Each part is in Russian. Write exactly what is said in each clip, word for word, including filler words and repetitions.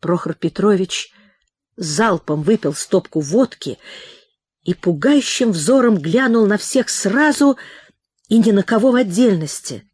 Прохор Петрович залпом выпил стопку водки и пугающим взором глянул на всех сразу и ни на кого в отдельности.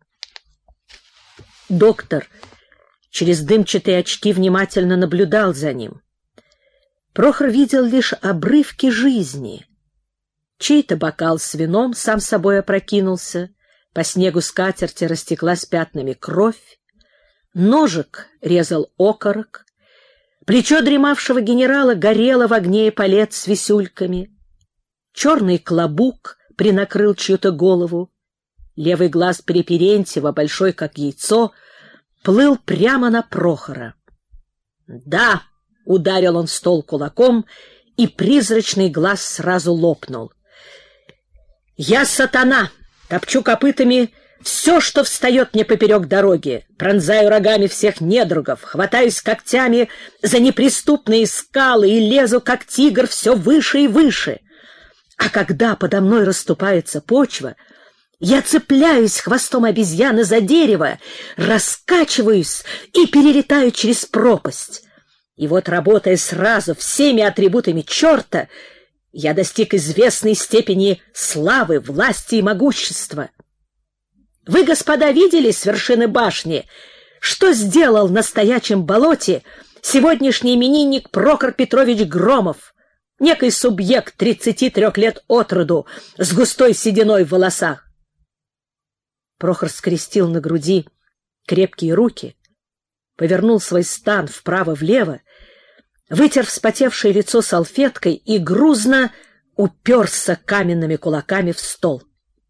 Доктор через дымчатые очки внимательно наблюдал за ним. Прохор видел лишь обрывки жизни. Чей-то бокал с вином сам собой опрокинулся, по снегу скатерти растеклась пятнами кровь, ножик резал окорок, плечо дремавшего генерала горело в огне эполет с висюльками, черный клобук принакрыл чью-то голову, левый глаз Переперентьева, большой как яйцо, плыл прямо на Прохора. «Да!» — ударил он в стол кулаком, и призрачный глаз сразу лопнул. «Я сатана! Топчу копытами все, что встает мне поперек дороги, пронзаю рогами всех недругов, хватаюсь когтями за неприступные скалы и лезу, как тигр, все выше и выше. А когда подо мной расступается почва, я цепляюсь хвостом обезьяны за дерево, раскачиваюсь и перелетаю через пропасть. И вот, работая сразу всеми атрибутами черта, я достиг известной степени славы, власти и могущества. Вы, господа, видели с вершины башни, что сделал на стоячем болоте сегодняшний именинник Прохор Петрович Громов, некий субъект тридцати трех лет от роду, с густой сединой в волосах? Прохор скрестил на груди крепкие руки, повернул свой стан вправо-влево, вытер вспотевшее лицо салфеткой и грузно уперся каменными кулаками в стол.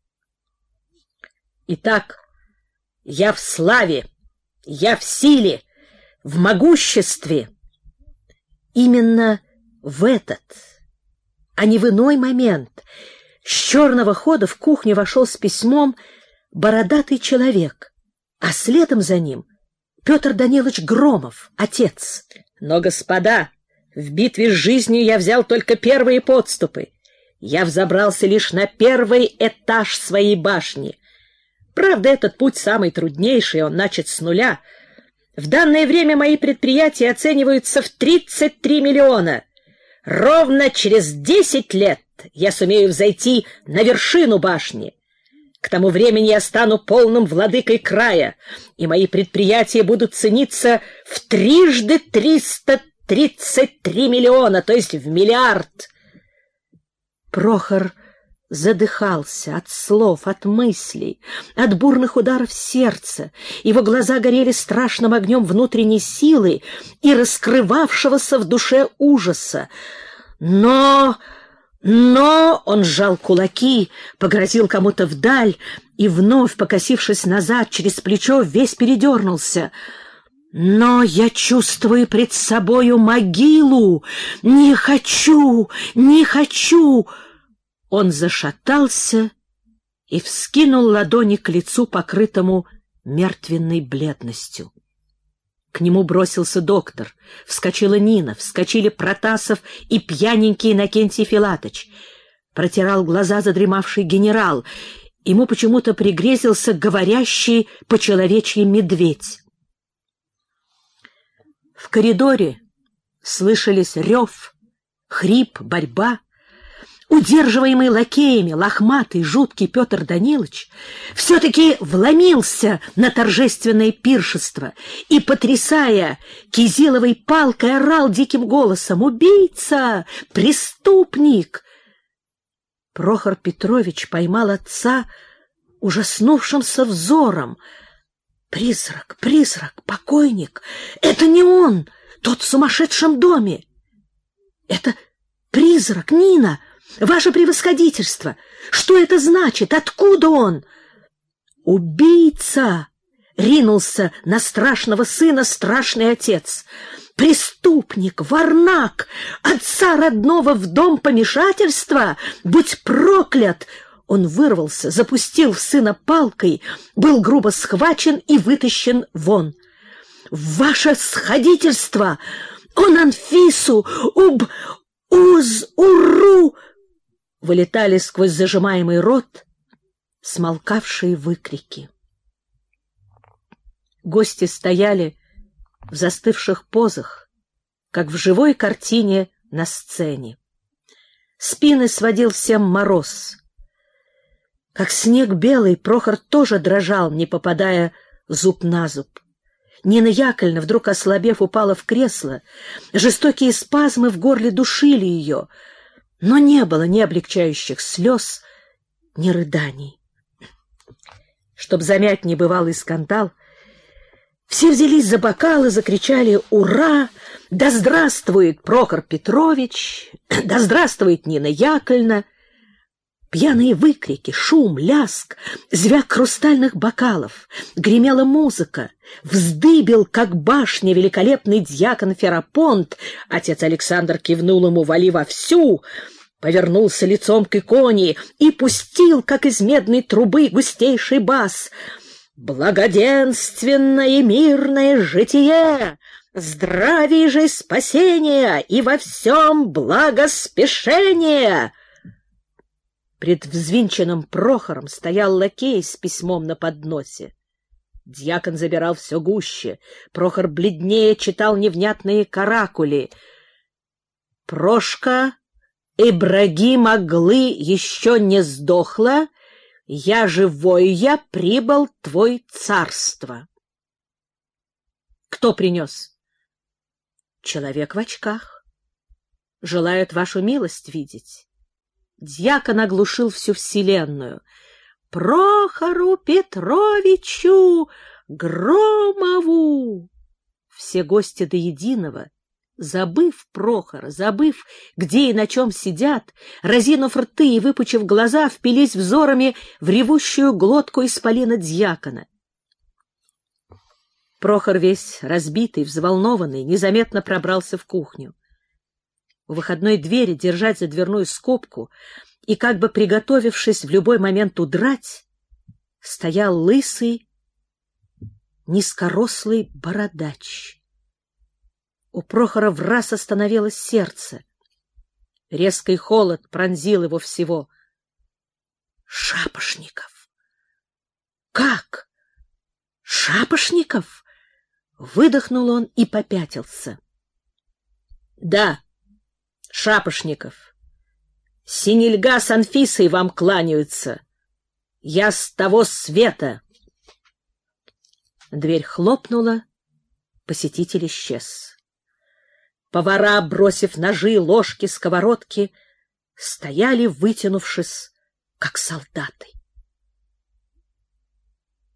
Итак, я в славе, я в силе, в могуществе. Именно в этот, а не в иной момент, с черного хода в кухню вошел с письмом бородатый человек, а следом за ним Петр Данилович Громов, отец. Но, господа, в битве с жизнью я взял только первые подступы. Я взобрался лишь на первый этаж своей башни. Правда, этот путь самый труднейший, он начат с нуля. В данное время мои предприятия оцениваются в тридцать три миллиона. Ровно через десять лет я сумею взойти на вершину башни. К тому времени я стану полным владыкой края, и мои предприятия будут цениться в трижды триста тридцать три миллиона, то есть в миллиард. Прохор задыхался от слов, от мыслей, от бурных ударов сердца. Его глаза горели страшным огнем внутренней силы и раскрывавшегося в душе ужаса. Но... Но он сжал кулаки, погрозил кому-то вдаль и, вновь покосившись назад через плечо, весь передернулся. «Но я чувствую пред собою могилу! Не хочу! Не хочу!» Он зашатался и вскинул ладони к лицу, покрытому мертвенной бледностью. К нему бросился доктор, вскочила Нина, вскочили Протасов и пьяненький Иннокентий Филатыч. Протирал глаза задремавший генерал. Ему почему-то пригрезился говорящий по-человечьи медведь. В коридоре слышались рев, хрип, борьба. Удерживаемый лакеями, лохматый, жуткий Петр Данилович все-таки вломился на торжественное пиршество и, потрясая кизиловой палкой, орал диким голосом: «Убийца! Преступник!» Прохор Петрович поймал отца ужаснувшимся взором. «Призрак, призрак, покойник! Это не он, тот в сумасшедшем доме! Это призрак, Нина! Ваше превосходительство! Что это значит? Откуда он?» «Убийца!» — ринулся на страшного сына страшный отец. «Преступник, варнак, отца родного в дом помешательства! Будь проклят!» Он вырвался, запустил в сына палкой, был грубо схвачен и вытащен вон. «Ваше сходительство! Он Анфису! Уб... уз... уру!» Вылетали сквозь зажимаемый рот смолкавшие выкрики. Гости стояли в застывших позах, как в живой картине на сцене. Спины сводил всем мороз. Как снег белый, Прохор тоже дрожал, не попадая зуб на зуб. Нина Яковлевна, вдруг ослабев, упала в кресло. Жестокие спазмы в горле душили ее, но не было ни облегчающих слез, ни рыданий. Чтоб замять небывалый скандал, все взялись за бокалы, закричали «Ура! Да здравствует Прохор Петрович! Да здравствует Нина Яковлевна!» Пьяные выкрики, шум, ляск, звяк хрустальных бокалов, гремела музыка, вздыбил, как башня, великолепный дьякон Ферапонт. Отец Александр кивнул ему «Вали вовсю!», повернулся лицом к иконе и пустил, как из медной трубы, густейший бас: «Благоденственное мирное житие! Здравие же спасение и во всем благоспешение!» Пред взвинченным Прохором стоял лакей с письмом на подносе. Дьякон забирал все гуще. Прохор бледнее читал невнятные каракули. «Прошка Ибрагим Аглы еще не сдохла, я живой я прибыл твой царство». Кто принес? Человек в очках. Желает вашу милость видеть. Дьякон оглушил всю вселенную. «Прохору Петровичу Громову!» Все гости до единого, забыв Прохора, забыв, где и на чем сидят, разинув рты и выпучив глаза, впились взорами в ревущую глотку исполина дьякона. Прохор, весь разбитый, взволнованный, незаметно пробрался в кухню. У выходной двери, держать за дверную скобку и, как бы приготовившись в любой момент удрать, стоял лысый, низкорослый бородач. У Прохора враз остановилось сердце. Резкий холод пронзил его всего. Шапошников! Как? Шапошников? Выдохнул он и попятился. Да, Шапошников. Синельга с Анфисой вам кланяются. Я с того света. Дверь хлопнула, посетитель исчез. Повара, бросив ножи, ложки, сковородки, стояли, вытянувшись, как солдаты.